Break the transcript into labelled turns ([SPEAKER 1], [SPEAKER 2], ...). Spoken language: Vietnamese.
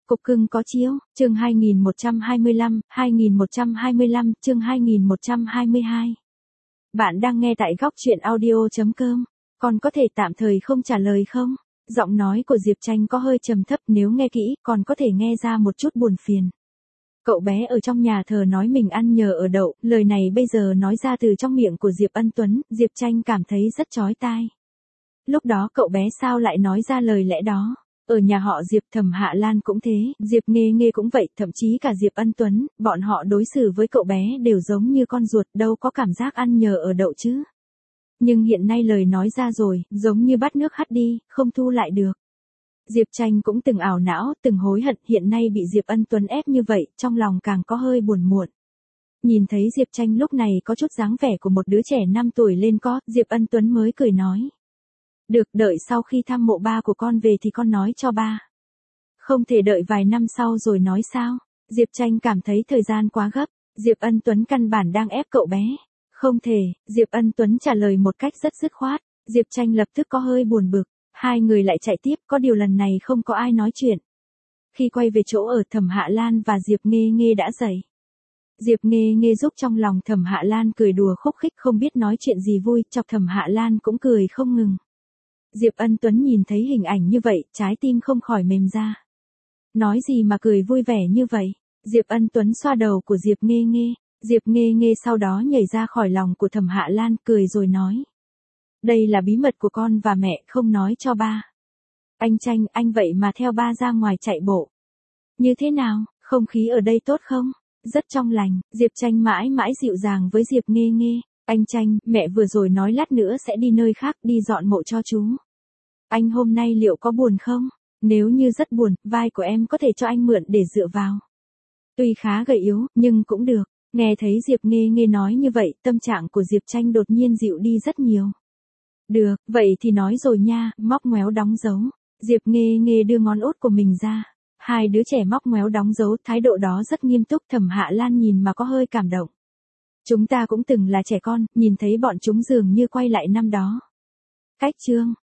[SPEAKER 1] Cục cưng có chiếu, chương 2125, chương 2122. Bạn đang nghe tại góc truyện audio.com. Còn có thể tạm thời không trả lời không? Giọng nói của Diệp Tranh có hơi trầm thấp, nếu nghe kỹ còn có thể nghe ra một chút buồn phiền. Cậu bé ở trong nhà thờ nói mình ăn nhờ ở đậu, lời này bây giờ nói ra từ trong miệng của Diệp Ân Tuấn, Diệp Tranh cảm thấy rất chói tai. Lúc đó cậu bé sao lại nói ra lời lẽ đó? Ở nhà họ Diệp, Thẩm Hạ Lan cũng thế, Diệp Nghê Nghê cũng vậy, thậm chí cả Diệp Ân Tuấn, bọn họ đối xử với cậu bé đều giống như con ruột, đâu có cảm giác ăn nhờ ở đậu chứ. Nhưng hiện nay lời nói ra rồi, giống như bắt nước hắt đi, không thu lại được. Diệp Tranh cũng từng ảo não, từng hối hận, hiện nay bị Diệp Ân Tuấn ép như vậy, trong lòng càng có hơi buồn muộn. Nhìn thấy Diệp Tranh lúc này có chút dáng vẻ của một đứa trẻ 5 tuổi lên có, Diệp Ân Tuấn mới cười nói. Được, đợi sau khi thăm mộ ba của con về thì con nói cho ba. Không thể đợi vài năm sau rồi nói sao? Diệp Tranh cảm thấy thời gian quá gấp, Diệp Ân Tuấn căn bản đang ép cậu bé. Không thể, Diệp Ân Tuấn trả lời một cách rất dứt khoát, Diệp Tranh lập tức có hơi buồn bực, hai người lại chạy tiếp, có điều lần này không có ai nói chuyện. Khi quay về chỗ ở, Thẩm Hạ Lan và Diệp Nghê Nghê đã dậy. Diệp Nghê Nghê giúp trong lòng Thẩm Hạ Lan cười đùa khúc khích không biết nói chuyện gì vui, chọc Thẩm Hạ Lan cũng cười không ngừng. Diệp Ân Tuấn nhìn thấy hình ảnh như vậy, trái tim không khỏi mềm ra. Nói gì mà cười vui vẻ như vậy? Diệp Ân Tuấn xoa đầu của Diệp Nghê Nghê, Diệp Nghê Nghê sau đó nhảy ra khỏi lòng của Thẩm Hạ Lan, cười rồi nói. Đây là bí mật của con và mẹ, không nói cho ba. Anh Tranh, anh vậy mà theo ba ra ngoài chạy bộ. Như thế nào, không khí ở đây tốt không? Rất trong lành, Diệp Tranh mãi mãi dịu dàng với Diệp Nghê Nghê. Anh Tranh, mẹ vừa rồi nói lát nữa sẽ đi nơi khác, đi dọn mộ cho chú. Anh hôm nay liệu có buồn không? Nếu như rất buồn, vai của em có thể cho anh mượn để dựa vào. Tuy khá gầy yếu, nhưng cũng được. Nghe thấy Diệp Nghê Nghê nói như vậy, tâm trạng của Diệp Tranh đột nhiên dịu đi rất nhiều. Được, vậy thì nói rồi nha, móc ngoéo đóng dấu. Diệp Nghê Nghê đưa ngón út của mình ra. Hai đứa trẻ móc ngoéo đóng dấu, thái độ đó rất nghiêm túc, Thẩm Hạ Lan nhìn mà có hơi cảm động. Chúng ta cũng từng là trẻ con, nhìn thấy bọn chúng dường như quay lại năm đó. Cách chương,